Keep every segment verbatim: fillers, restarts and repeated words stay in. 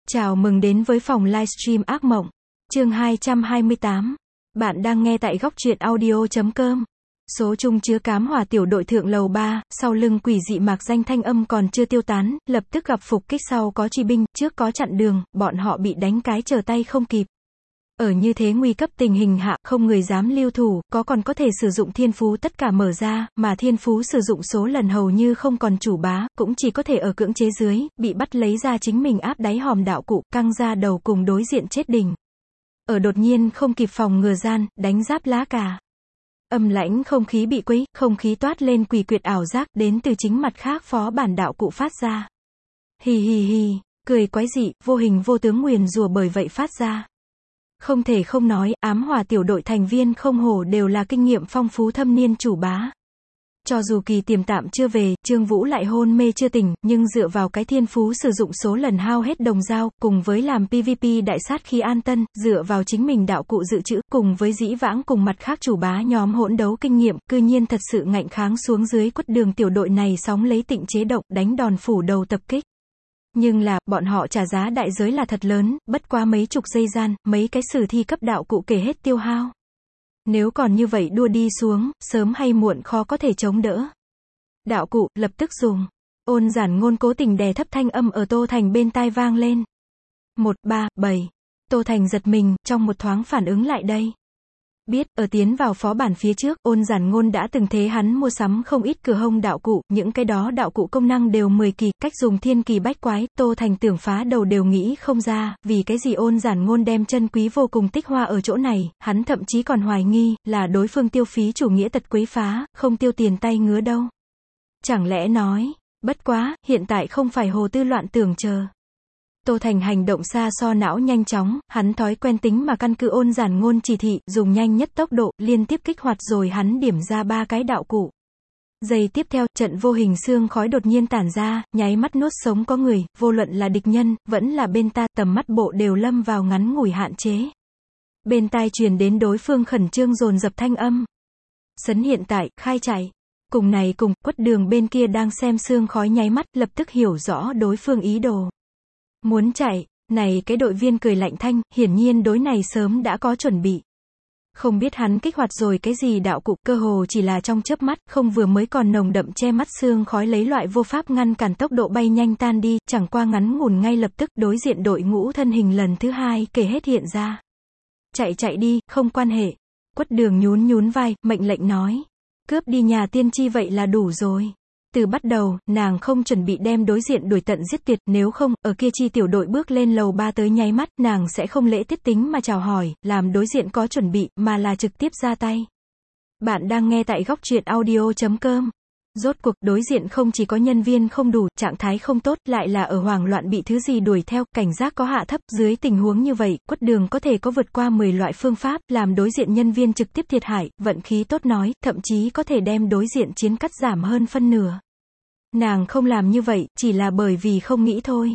Chào mừng đến với phòng livestream ác mộng. Chương hai trăm hai mươi tám. Bạn đang nghe tại góc truyện audio chấm com. Số chung chứa cám hỏa tiểu đội thượng lầu ba, sau lưng quỷ dị mạc danh thanh âm còn chưa tiêu tán, lập tức gặp phục kích, sau có truy binh, trước có chặn đường, bọn họ bị đánh cái trở tay không kịp. Ở như thế nguy cấp tình hình hạ, không người dám lưu thủ, có còn có thể sử dụng thiên phú tất cả mở ra, mà thiên phú sử dụng số lần hầu như không còn chủ bá, cũng chỉ có thể ở cưỡng chế dưới, bị bắt lấy ra chính mình áp đáy hòm đạo cụ, căng ra đầu cùng đối diện chết đỉnh. Ở đột nhiên không kịp phòng ngừa gian, đánh giáp lá cà. Âm lãnh không khí bị quấy, không khí toát lên quỷ quyệt ảo giác, đến từ chính mặt khác phó bản đạo cụ phát ra. Hì hì hì, cười quái dị, vô hình vô tướng nguyền rủa bởi vậy phát ra. Không thể không nói, ám hỏa tiểu đội thành viên không hổ đều là kinh nghiệm phong phú thâm niên chủ bá. Cho dù kỳ tiềm tạm chưa về, Trương Vũ lại hôn mê chưa tỉnh, nhưng dựa vào cái thiên phú sử dụng số lần hao hết đồng dao, cùng với làm pê vê pê đại sát khi an tân, dựa vào chính mình đạo cụ dự trữ, cùng với dĩ vãng cùng mặt khác chủ bá nhóm hỗn đấu kinh nghiệm, cư nhiên thật sự ngạnh kháng xuống dưới quất đường tiểu đội này sóng lấy tịnh chế động, đánh đòn phủ đầu tập kích. Nhưng là, bọn họ trả giá đại giới là thật lớn, bất quá mấy chục giây gian, mấy cái sử thi cấp đạo cụ kể hết tiêu hao. Nếu còn như vậy đua đi xuống, sớm hay muộn khó có thể chống đỡ. Đạo cụ, lập tức dùng. Ôn giản ngôn cố tình đè thấp thanh âm ở Tô Thành bên tai vang lên. Một, ba, bảy. Tô Thành giật mình, trong một thoáng phản ứng lại đây. Biết, ở tiến vào phó bản phía trước, ôn giản ngôn đã từng thế hắn mua sắm không ít cửa hông đạo cụ, những cái đó đạo cụ công năng đều mười kỳ, cách dùng thiên kỳ bách quái, Tô Thành tưởng phá đầu đều nghĩ không ra, vì cái gì ôn giản ngôn đem chân quý vô cùng tích hoa ở chỗ này, hắn thậm chí còn hoài nghi, là đối phương tiêu phí chủ nghĩa tật quấy phá, không tiêu tiền tay ngứa đâu. Chẳng lẽ nói, bất quá, hiện tại không phải hồ tư loạn tưởng chờ. Tô Thành hành động xa so não nhanh chóng, hắn thói quen tính mà căn cứ ôn giản ngôn chỉ thị, dùng nhanh nhất tốc độ, liên tiếp kích hoạt rồi hắn điểm ra ba cái đạo cụ. Giây tiếp theo, trận vô hình xương khói đột nhiên tản ra, nháy mắt nuốt sống có người, vô luận là địch nhân, vẫn là bên ta, tầm mắt bộ đều lâm vào ngắn ngủi hạn chế. Bên tai truyền đến đối phương khẩn trương dồn dập thanh âm. Sấn hiện tại, khai chạy. Cùng này cùng, quất đường bên kia đang xem xương khói nháy mắt, lập tức hiểu rõ đối phương ý đồ. Muốn chạy, này cái đội viên cười lạnh thanh, hiển nhiên đối này sớm đã có chuẩn bị. Không biết hắn kích hoạt rồi cái gì đạo cụ, cơ hồ chỉ là trong chớp mắt, không vừa mới còn nồng đậm che mắt xương khói lấy loại vô pháp ngăn cản tốc độ bay nhanh tan đi, chẳng qua ngắn ngủn ngay lập tức đối diện đội ngũ thân hình lần thứ hai kể hết hiện ra. Chạy chạy đi, không quan hệ. Quất đường nhún nhún vai, mệnh lệnh nói. Cướp đi nhà tiên tri vậy là đủ rồi. Từ bắt đầu, nàng không chuẩn bị đem đối diện đuổi tận giết tuyệt, nếu không, ở kia chi tiểu đội bước lên lầu ba tới nháy mắt, nàng sẽ không lễ tiết tính mà chào hỏi, làm đối diện có chuẩn bị, mà là trực tiếp ra tay. Bạn đang nghe tại góc truyện audio chấm com. Rốt cuộc, đối diện không chỉ có nhân viên không đủ, trạng thái không tốt, lại là ở hoảng loạn bị thứ gì đuổi theo, cảnh giác có hạ thấp, dưới tình huống như vậy, quất đường có thể có vượt qua mười loại phương pháp, làm đối diện nhân viên trực tiếp thiệt hại, vận khí tốt nói, thậm chí có thể đem đối diện chiến cắt giảm hơn phân nửa. Nàng không làm như vậy, chỉ là bởi vì không nghĩ thôi.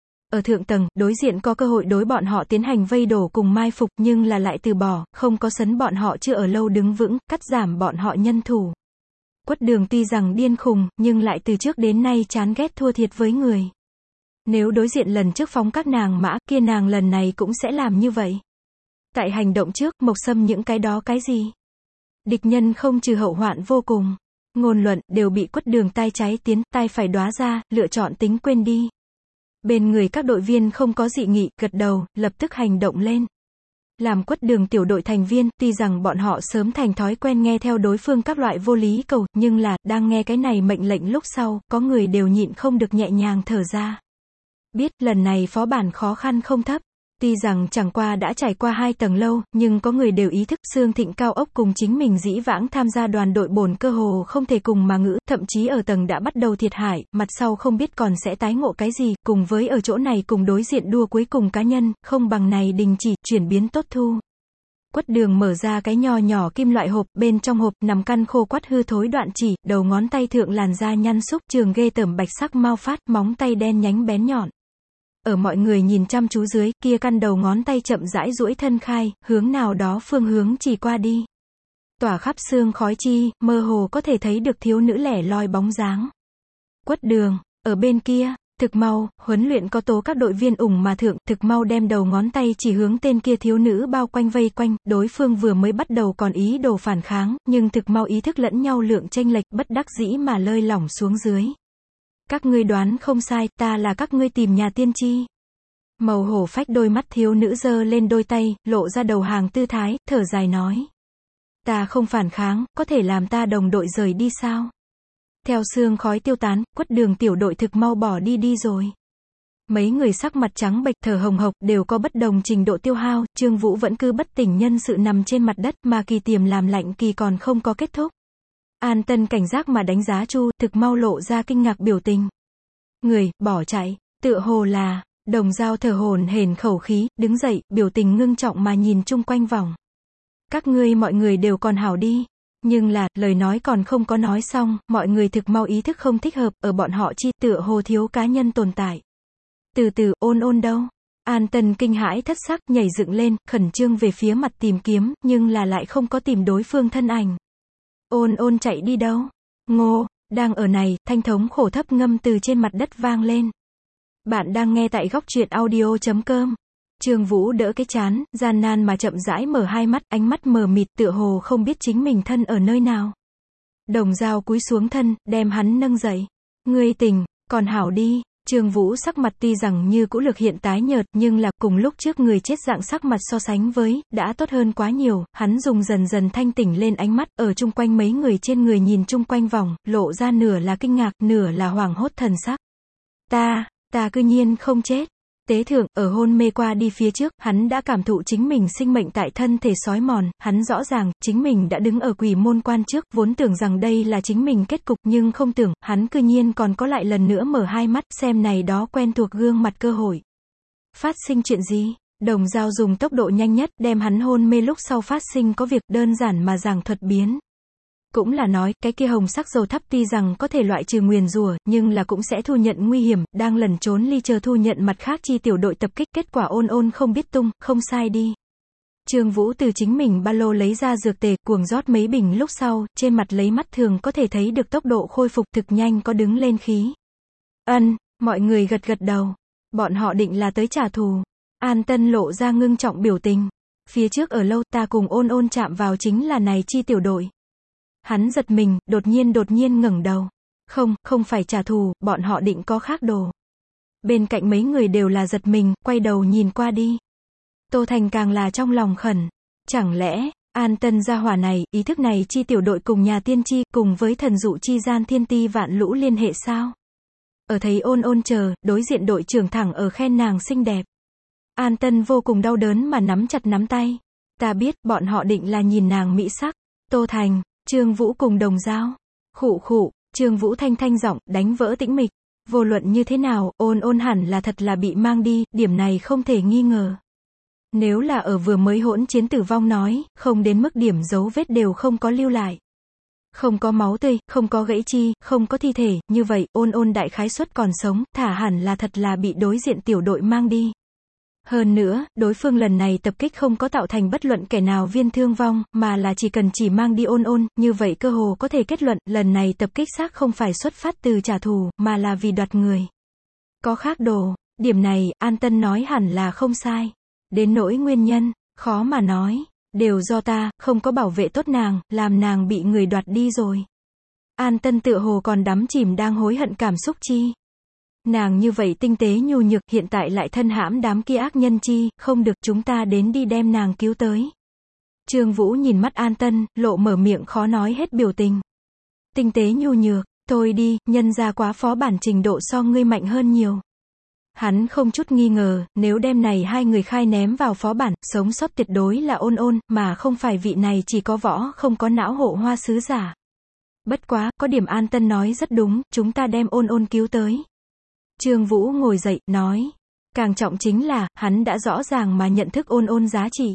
Ở thượng tầng, đối diện có cơ hội đối bọn họ tiến hành vây đổ cùng mai phục, nhưng là lại từ bỏ, không có sấn bọn họ chưa ở lâu đứng vững, cắt giảm bọn họ nhân thủ. Quất đường tuy rằng điên khùng, nhưng lại từ trước đến nay chán ghét thua thiệt với người. Nếu đối diện lần trước phóng các nàng mã, kia nàng lần này cũng sẽ làm như vậy. Tại hành động trước, Mộc Sâm những cái đó cái gì? Địch nhân không trừ hậu hoạn vô cùng. Ngôn luận, đều bị quất đường tai trái tiến, tai phải đóa ra, lựa chọn tính quên đi. Bên người các đội viên không có dị nghị, gật đầu, lập tức hành động lên. Làm quất đường tiểu đội thành viên, tuy rằng bọn họ sớm thành thói quen nghe theo đối phương các loại vô lý cầu, nhưng là, đang nghe cái này mệnh lệnh lúc sau, có người đều nhịn không được nhẹ nhàng thở ra. Biết, lần này phó bản khó khăn không thấp. Tuy rằng chẳng qua đã trải qua hai tầng lâu, nhưng có người đều ý thức Sương Thịnh Cao Ốc cùng chính mình dĩ vãng tham gia đoàn đội bổn cơ hồ không thể cùng mà ngữ, thậm chí ở tầng đã bắt đầu thiệt hại, mặt sau không biết còn sẽ tái ngộ cái gì, cùng với ở chỗ này cùng đối diện đua cuối cùng cá nhân, không bằng này đình chỉ, chuyển biến tốt thu. Quất đường mở ra cái nho nhỏ kim loại hộp, bên trong hộp nằm căn khô quắt hư thối đoạn chỉ, đầu ngón tay thượng làn da nhăn xúc, trường ghê tởm bạch sắc mau phát, móng tay đen nhánh bén nhọn. Ở mọi người nhìn chăm chú dưới, kia căn đầu ngón tay chậm rãi duỗi thân khai, hướng nào đó phương hướng chỉ qua đi. Tỏa khắp xương khói chi, mơ hồ có thể thấy được thiếu nữ lẻ loi bóng dáng. Quất đường, ở bên kia, Thực mau, huấn luyện có tố các đội viên ủng mà thượng, thực mau đem đầu ngón tay chỉ hướng tên kia thiếu nữ bao quanh vây quanh, đối phương vừa mới bắt đầu còn ý đồ phản kháng, nhưng thực mau ý thức lẫn nhau lượng chênh lệch, bất đắc dĩ mà lơi lỏng xuống dưới. Các ngươi đoán không sai, ta là các ngươi tìm nhà tiên tri. Màu hổ phách đôi mắt thiếu nữ giơ lên đôi tay, lộ ra đầu hàng tư thái, thở dài nói. Ta không phản kháng, có thể làm ta đồng đội rời đi sao? Theo sương khói tiêu tán, quất đường tiểu đội thực mau bỏ đi đi rồi. Mấy người sắc mặt trắng bệch thở hồng hộc đều có bất đồng trình độ tiêu hao, Trương Vũ vẫn cứ bất tỉnh nhân sự nằm trên mặt đất mà kỳ tiềm làm lạnh kỳ còn không có kết thúc. An Tân cảnh giác mà đánh giá Chu, thực mau lộ ra kinh ngạc biểu tình. Người, bỏ chạy, tựa hồ là, Đồng Dao thở hổn hển khẩu khí, đứng dậy, biểu tình ngưng trọng mà nhìn chung quanh vòng. Các ngươi mọi người đều còn hảo đi. Nhưng là, lời nói còn không có nói xong, mọi người thực mau ý thức không thích hợp, ở bọn họ chi tựa hồ thiếu cá nhân tồn tại. Từ từ, Ôn Ôn đâu? An Tân kinh hãi thất sắc, nhảy dựng lên, khẩn trương về phía mặt tìm kiếm, nhưng là lại không có tìm đối phương thân ảnh. Ôn Ôn chạy đi đâu? Ngô, đang ở này, thanh thống khổ thấp ngâm từ trên mặt đất vang lên. Bạn đang nghe tại góc truyện audio chấm com. Trương Vũ đỡ cái chán, gian nan mà chậm rãi mở hai mắt, ánh mắt mờ mịt tựa hồ không biết chính mình thân ở nơi nào. Đồng Dao cúi xuống thân, đem hắn nâng dậy. Ngươi tỉnh, còn hảo đi. Trương Vũ sắc mặt tuy rằng như cũ lực hiện tái nhợt, nhưng là cùng lúc trước người chết dạng sắc mặt so sánh với, đã tốt hơn quá nhiều. Hắn dùng dần dần thanh tỉnh lên ánh mắt, ở chung quanh mấy người trên người nhìn chung quanh vòng, lộ ra nửa là kinh ngạc, nửa là hoảng hốt thần sắc. Ta, ta cư nhiên không chết. Tế thượng, ở hôn mê qua đi phía trước, hắn đã cảm thụ chính mình sinh mệnh tại thân thể sói mòn, hắn rõ ràng, chính mình đã đứng ở quỷ môn quan trước, vốn tưởng rằng đây là chính mình kết cục, nhưng không tưởng, hắn cư nhiên còn có lại lần nữa mở hai mắt, xem này đó quen thuộc gương mặt cơ hội. Phát sinh chuyện gì? Đồng Dao dùng tốc độ nhanh nhất, đem hắn hôn mê lúc sau phát sinh có việc đơn giản mà giảng thuật biến. Cũng là nói, cái kia hồng sắc dầu thắp tuy rằng có thể loại trừ nguyền rủa, nhưng là cũng sẽ thu nhận nguy hiểm, đang lẩn trốn ly chờ thu nhận mặt khác chi tiểu đội tập kích, kết quả Ôn Ôn không biết tung, không sai đi. Trương Vũ từ chính mình ba lô lấy ra dược tề, cuồng rót mấy bình lúc sau, trên mặt lấy mắt thường có thể thấy được tốc độ khôi phục thực nhanh có đứng lên khí. Ân, mọi người gật gật đầu. Bọn họ định là tới trả thù. An Tân lộ ra ngưng trọng biểu tình. Phía trước ở lâu ta cùng Ôn Ôn chạm vào chính là này chi tiểu đội. Hắn giật mình, đột nhiên đột nhiên ngẩng đầu. Không, không phải trả thù, bọn họ định có khác đồ. Bên cạnh mấy người đều là giật mình, quay đầu nhìn qua đi. Tô Thành càng là trong lòng khẩn. Chẳng lẽ, An Tân gia hỏa này, ý thức này chi tiểu đội cùng nhà tiên tri, cùng với thần dụ chi gian thiên ti vạn lũ liên hệ sao? Ở thấy Ôn Ôn chờ, đối diện đội trưởng thẳng ở khen nàng xinh đẹp. An Tân vô cùng đau đớn mà nắm chặt nắm tay. Ta biết, bọn họ định là nhìn nàng mỹ sắc. Tô Thành, Trương Vũ cùng Đồng Dao. Khụ khụ, Trương Vũ thanh thanh giọng, đánh vỡ tĩnh mịch. Vô luận như thế nào, Ôn Ôn hẳn là thật là bị mang đi, điểm này không thể nghi ngờ. Nếu là ở vừa mới hỗn chiến tử vong nói, không đến mức điểm dấu vết đều không có lưu lại. Không có máu tươi, không có gãy chi, không có thi thể, như vậy, Ôn Ôn đại khái suất còn sống, thả hẳn là thật là bị đối diện tiểu đội mang đi. Hơn nữa, đối phương lần này tập kích không có tạo thành bất luận kẻ nào viên thương vong, mà là chỉ cần chỉ mang đi Ôn Ôn, như vậy cơ hồ có thể kết luận, lần này tập kích xác không phải xuất phát từ trả thù, mà là vì đoạt người. Có khác đồ, điểm này, An Tân nói hẳn là không sai. Đến nỗi nguyên nhân, khó mà nói, đều do ta, không có bảo vệ tốt nàng, làm nàng bị người đoạt đi rồi. An Tân tựa hồ còn đắm chìm đang hối hận cảm xúc chi. Nàng như vậy tinh tế nhu nhược, hiện tại lại thân hãm đám kia ác nhân chi, không được, chúng ta đến đi đem nàng cứu tới. Trương Vũ nhìn mắt An Tân, lộ mở miệng khó nói hết biểu tình. Tinh tế nhu nhược, thôi đi, nhân ra quá phó bản trình độ so ngươi mạnh hơn nhiều. Hắn không chút nghi ngờ, nếu đem này hai người khai ném vào phó bản, sống sót tuyệt đối là Ôn Ôn, mà không phải vị này chỉ có võ không có não hộ hoa sứ giả. Bất quá, có điểm An Tân nói rất đúng, chúng ta đem Ôn Ôn cứu tới. Trương Vũ ngồi dậy, nói. Càng trọng chính là, hắn đã rõ ràng mà nhận thức Ôn Ôn giá trị.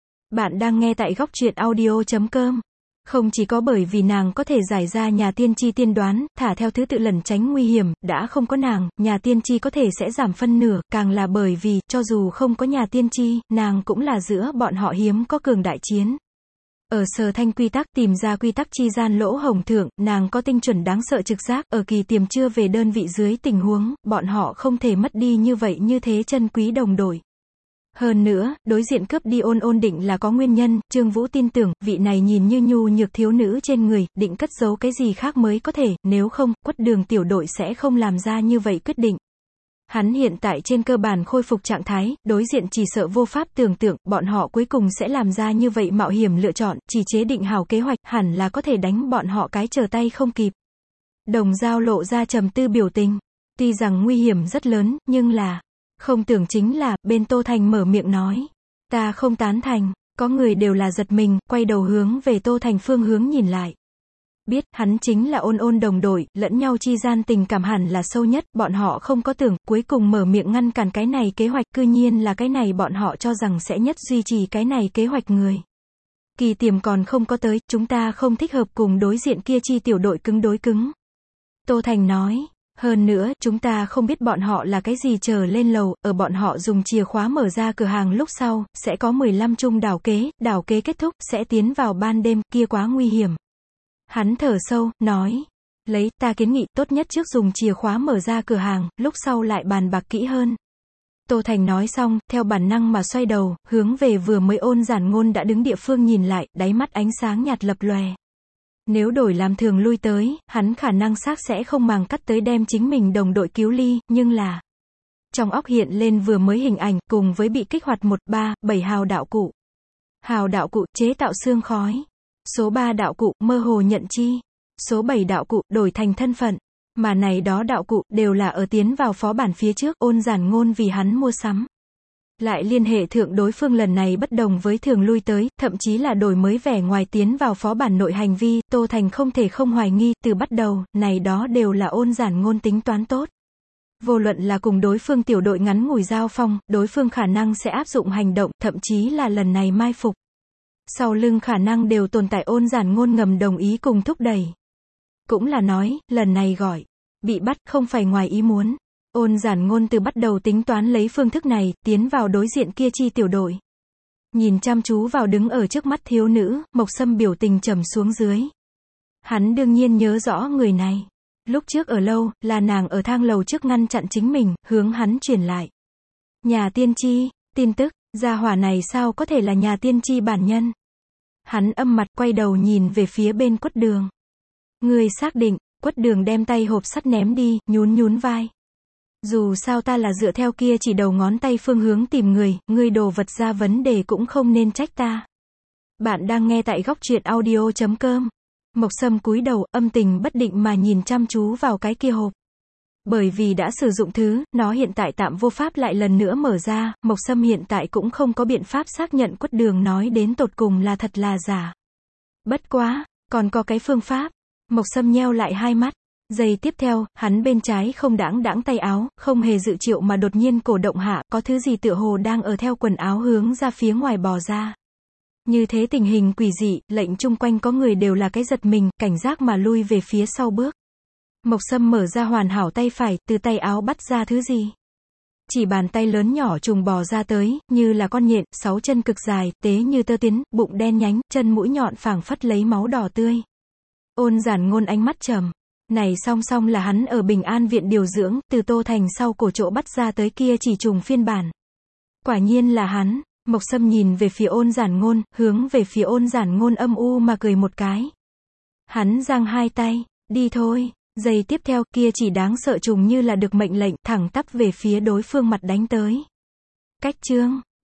Bạn đang nghe tại góc truyện audio chấm com. Không chỉ có bởi vì nàng có thể giải ra nhà tiên tri tiên đoán, thả theo thứ tự lẩn tránh nguy hiểm, đã không có nàng, nhà tiên tri có thể sẽ giảm phân nửa, càng là bởi vì, cho dù không có nhà tiên tri, nàng cũng là giữa bọn họ hiếm có cường đại chiến. Ở Sở Thanh quy tắc tìm ra quy tắc chi gian lỗ hổng thượng, nàng có tinh chuẩn đáng sợ trực giác, ở kỳ tiềm chưa về đơn vị dưới tình huống, bọn họ không thể mất đi như vậy như thế chân quý đồng đội. Hơn nữa, đối diện cướp đi ôn ôn định là có nguyên nhân, Trương Vũ tin tưởng, vị này nhìn như nhu nhược thiếu nữ trên người, định cất giấu cái gì khác mới có thể, nếu không, Quất Đường tiểu đội sẽ không làm ra như vậy quyết định. Hắn hiện tại trên cơ bản khôi phục trạng thái, đối diện chỉ sợ vô pháp tưởng tượng, bọn họ cuối cùng sẽ làm ra như vậy mạo hiểm lựa chọn, chỉ chế định hảo kế hoạch, hẳn là có thể đánh bọn họ cái trở tay không kịp. Đồng Dao lộ ra trầm tư biểu tình. Tuy rằng nguy hiểm rất lớn, nhưng là, không tưởng chính là, bên Tô Thành mở miệng nói. Ta không tán thành, có người đều là giật mình, quay đầu hướng về Tô Thành phương hướng nhìn lại. Biết, hắn chính là ôn ôn đồng đội, lẫn nhau chi gian tình cảm hẳn là sâu nhất, bọn họ không có tưởng, cuối cùng mở miệng ngăn cản cái này kế hoạch, cư nhiên là cái này bọn họ cho rằng sẽ nhất duy trì cái này kế hoạch người. Kỳ tiềm còn không có tới, chúng ta không thích hợp cùng đối diện kia chi tiểu đội cứng đối cứng. Tô Thành nói, hơn nữa, chúng ta không biết bọn họ là cái gì chờ lên lầu, ở bọn họ dùng chìa khóa mở ra cửa hàng lúc sau, sẽ có mười lăm chung đảo kế, đảo kế kết thúc, sẽ tiến vào ban đêm, kia quá nguy hiểm. Hắn thở sâu, nói, lấy, ta kiến nghị, tốt nhất trước dùng chìa khóa mở ra cửa hàng, lúc sau lại bàn bạc kỹ hơn. Tô Thành nói xong, theo bản năng mà xoay đầu, hướng về vừa mới Ôn Giản Ngôn đã đứng địa phương nhìn lại, đáy mắt ánh sáng nhạt lập lòe. Nếu đổi làm thường lui tới, hắn khả năng xác sẽ không màng cắt tới đem chính mình đồng đội cứu ly, nhưng là, trong óc hiện lên vừa mới hình ảnh, cùng với bị kích hoạt một ba bảy hào đạo cụ. Hào đạo cụ, chế tạo xương khói. Số ba đạo cụ, mơ hồ nhận chi. Số bảy đạo cụ, đổi thành thân phận. Mà này đó đạo cụ, đều là ở tiến vào phó bản phía trước, Ôn Giản Ngôn vì hắn mua sắm. Lại liên hệ thượng đối phương lần này bất đồng với thường lui tới, thậm chí là đổi mới vẻ ngoài tiến vào phó bản nội hành vi, Tô Thành không thể không hoài nghi, từ bắt đầu, này đó đều là Ôn Giản Ngôn tính toán tốt. Vô luận là cùng đối phương tiểu đội ngắn ngủi giao phong, đối phương khả năng sẽ áp dụng hành động, thậm chí là lần này mai phục. Sau lưng khả năng đều tồn tại Ôn Giản Ngôn ngầm đồng ý cùng thúc đẩy. Cũng là nói, lần này gọi, bị bắt không phải ngoài ý muốn. Ôn Giản Ngôn từ bắt đầu tính toán lấy phương thức này, tiến vào đối diện kia chi tiểu đội. Nhìn chăm chú vào đứng ở trước mắt thiếu nữ, Mộc Sâm biểu tình trầm xuống dưới. Hắn đương nhiên nhớ rõ người này. Lúc trước ở lâu, là nàng ở thang lầu trước ngăn chặn chính mình, hướng hắn truyền lại. Nhà tiên tri, tin tức, gia hỏa này sao có thể là nhà tiên tri bản nhân. Hắn âm mặt quay đầu nhìn về phía bên Quất Đường. Người xác định, Quất Đường đem tay hộp sắt ném đi, nhún nhún vai. Dù sao ta là dựa theo kia chỉ đầu ngón tay phương hướng tìm người, ngươi đồ vật ra vấn đề cũng không nên trách ta. Bạn đang nghe tại góc truyện audio chấm com. Mộc Sâm cúi đầu, âm tình bất định mà nhìn chăm chú vào cái kia hộp. Bởi vì đã sử dụng thứ, nó hiện tại tạm vô pháp lại lần nữa mở ra, Mộc Sâm hiện tại cũng không có biện pháp xác nhận Quất Đường nói đến tột cùng là thật là giả. Bất quá, còn có cái phương pháp. Mộc Sâm nheo lại hai mắt. Giây tiếp theo, hắn bên trái không đãng đãng tay áo, không hề dự triệu mà đột nhiên cổ động hạ, có thứ gì tựa hồ đang ở theo quần áo hướng ra phía ngoài bò ra. Như thế tình hình quỷ dị, lệnh chung quanh có người đều là cái giật mình, cảnh giác mà lui về phía sau bước. Mộc Sâm mở ra hoàn hảo tay phải, từ tay áo bắt ra thứ gì. Chỉ bàn tay lớn nhỏ trùng bò ra tới, như là con nhện, sáu chân cực dài, tế như tơ tiến, bụng đen nhánh, chân mũi nhọn phảng phất lấy máu đỏ tươi. Ôn Giản Ngôn ánh mắt trầm. Này song song là hắn ở Bình An viện điều dưỡng, từ Tô Thành sau cổ chỗ bắt ra tới kia chỉ trùng phiên bản. Quả nhiên là hắn. Mộc Sâm nhìn về phía Ôn Giản Ngôn, hướng về phía Ôn Giản Ngôn âm u mà cười một cái. Hắn giang hai tay, đi thôi. Giây tiếp theo, kia chỉ đáng sợ trùng như là được mệnh lệnh, thẳng tắp về phía đối phương mặt đánh tới. Cách chương.